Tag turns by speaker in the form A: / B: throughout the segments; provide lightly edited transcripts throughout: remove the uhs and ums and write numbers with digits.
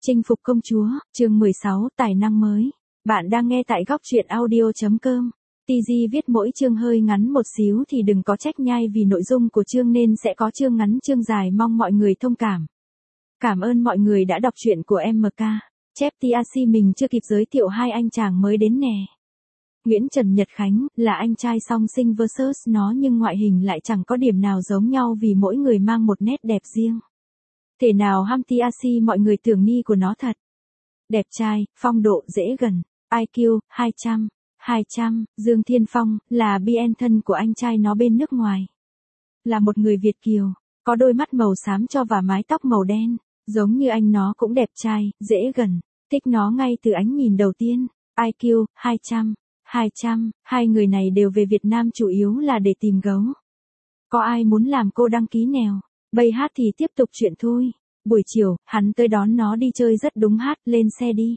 A: Chinh phục công chúa, chương 16, tài năng mới. Bạn đang nghe tại góc truyện audio.com. TG viết mỗi chương hơi ngắn một xíu thì đừng có trách nhai vì nội dung của chương nên sẽ có chương ngắn chương dài, mong mọi người thông cảm. Cảm ơn mọi người đã đọc truyện của MK. Chép TAC mình chưa kịp giới thiệu hai anh chàng mới đến nè. Nguyễn Trần Nhật Khánh là anh trai song sinh versus nó nhưng ngoại hình lại chẳng có điểm nào giống nhau vì mỗi người mang một nét đẹp riêng. Thể nào ham TAC mọi người tưởng ni của nó thật. Đẹp trai, phong độ dễ gần, IQ 200. Dương Thiên Phong là BN thân của anh trai nó bên nước ngoài. Là một người Việt kiều, có đôi mắt màu xám cho và mái tóc màu đen, giống như anh nó cũng đẹp trai, dễ gần, thích nó ngay từ ánh nhìn đầu tiên. IQ 200. Hai người này đều về Việt Nam chủ yếu là để tìm gấu. Có ai muốn làm cô đăng ký nèo? Bây hát thì tiếp tục chuyện thôi. Buổi chiều, hắn tới đón nó đi chơi rất đúng hát, lên xe đi.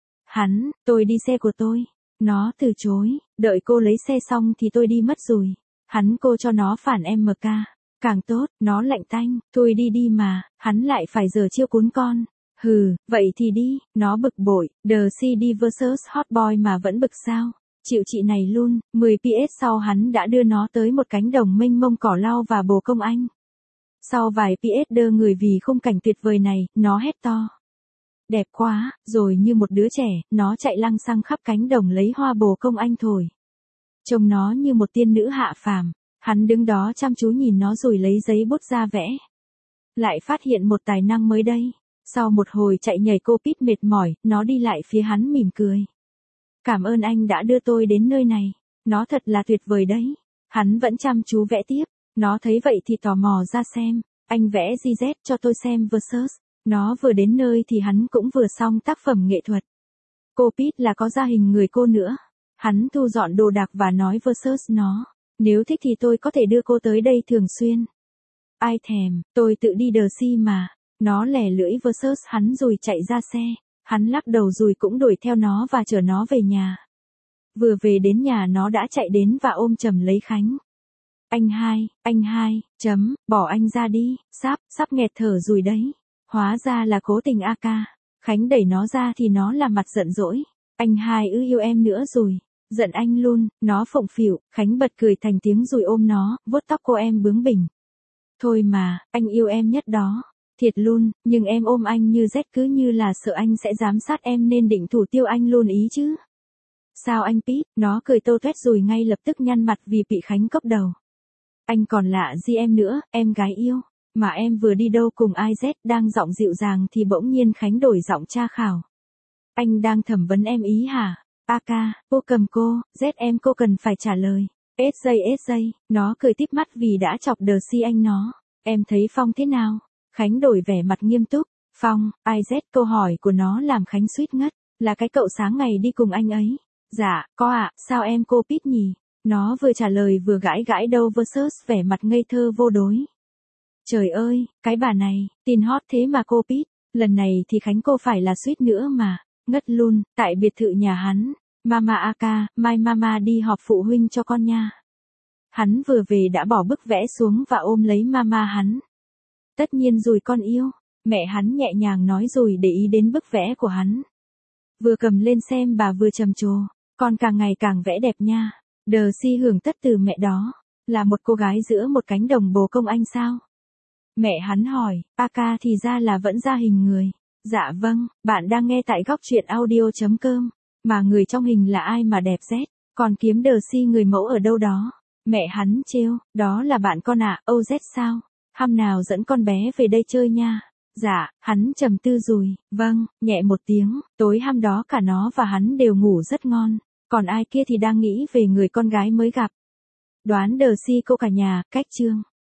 A: Tôi đi xe của tôi. Nó từ chối, đợi cô lấy xe xong thì tôi đi mất rồi. Cô cho nó phản MK. Càng tốt, nó lạnh tanh, thôi đi mà, hắn lại phải giờ chiêu cuốn con. Vậy thì đi, nó bực bội, The CD vs Hot Boy mà vẫn bực sao? Chịu chị này luôn, 10 PS sau hắn đã đưa nó tới một cánh đồng mênh mông cỏ lau và bồ công anh. Sau vài PS đơ người vì khung cảnh tuyệt vời này, nó hét to. Đẹp quá, rồi như một đứa trẻ, nó chạy lăng xăng khắp cánh đồng lấy hoa bồ công anh thổi. Trông nó như một tiên nữ hạ phàm, hắn đứng đó chăm chú nhìn nó rồi lấy giấy bút ra vẽ. Lại phát hiện một tài năng mới đây. Sau một hồi chạy nhảy cô Pít mệt mỏi, nó đi lại phía hắn mỉm cười. Cảm ơn anh đã đưa tôi đến nơi này, nó thật là tuyệt vời đấy. Hắn vẫn chăm chú vẽ tiếp. Nó thấy vậy thì tò mò ra xem, anh vẽ GZ cho tôi xem versus. Nó vừa đến nơi thì hắn cũng vừa xong tác phẩm nghệ thuật. Cô Pít là có ra hình người cô nữa. Hắn thu dọn đồ đạc và nói versus nó. Nếu thích thì tôi có thể đưa cô tới đây thường xuyên. Ai thèm, tôi tự đi đờ si mà. Nó lẻ lưỡi versus hắn rồi chạy ra xe. Hắn lắc đầu rồi cũng đuổi theo nó và chở nó về nhà. Vừa về đến nhà nó đã chạy đến và ôm chầm lấy Khánh. Anh hai, bỏ anh ra đi, sắp nghẹt thở rồi đấy. Hóa ra là cố tình AK. Khánh đẩy nó ra thì nó làm mặt giận dỗi. Anh hai yêu em nữa rồi. Giận anh luôn, nó phụng phịu. Khánh bật cười thành tiếng rồi ôm nó, vuốt tóc cô em bướng bỉnh. Thôi mà, anh yêu em nhất đó. Thiệt luôn, nhưng em ôm anh như rét cứ như là sợ anh sẽ giám sát em nên định thủ tiêu anh luôn ý chứ. Sao anh Pít, nó cười tô toét rồi ngay lập tức nhăn mặt vì bị Khánh cốc đầu. Anh còn lạ gì em nữa, em gái yêu. Mà em vừa đi đâu cùng ai Z đang giọng dịu dàng thì bỗng nhiên Khánh đổi giọng tra khảo. Anh đang thẩm vấn em ý hả? AK, cô cầm cô, Z em cô cần phải trả lời. SJ, nó cười tít mắt vì đã chọc đờ si anh nó. Em thấy Phong thế nào? Khánh đổi vẻ mặt nghiêm túc. Phong, IZ câu hỏi của nó làm Khánh suýt ngất. Là cái cậu sáng ngày đi cùng anh ấy. Dạ, có ạ, sao em cô Pít nhỉ? Nó vừa trả lời vừa gãi đầu versus vẻ mặt ngây thơ vô đối. Trời ơi, cái bà này, tin hot thế mà cô Pít. Lần này thì Khánh cô phải là suýt nữa mà. Ngất luôn, tại biệt thự nhà hắn. Mama AK, mai mama đi họp phụ huynh cho con nha. Hắn vừa về đã bỏ bức vẽ xuống và ôm lấy mama hắn. Tất nhiên rồi con yêu. Mẹ hắn nhẹ nhàng nói rồi để ý đến bức vẽ của hắn. Vừa cầm lên xem bà vừa trầm trồ. Con càng ngày càng vẽ đẹp nha. Đờ si hưởng tất từ mẹ đó. Là một cô gái giữa một cánh đồng bồ công anh sao? Mẹ hắn hỏi, AK thì ra là vẫn ra hình người. Dạ vâng, bạn đang nghe tại góc truyện audio.com. Mà người trong hình là ai mà đẹp rét, còn kiếm đờ si người mẫu ở đâu đó. Mẹ hắn trêu, đó là bạn con ạ, OZ sao? Hôm nào dẫn con bé về đây chơi nha. Dạ, hắn trầm tư rồi, vâng, nhẹ một tiếng, tối hôm đó cả nó và hắn đều ngủ rất ngon. Còn ai kia thì đang nghĩ về người con gái mới gặp. Đoán đờ si cô cả nhà, cách chương.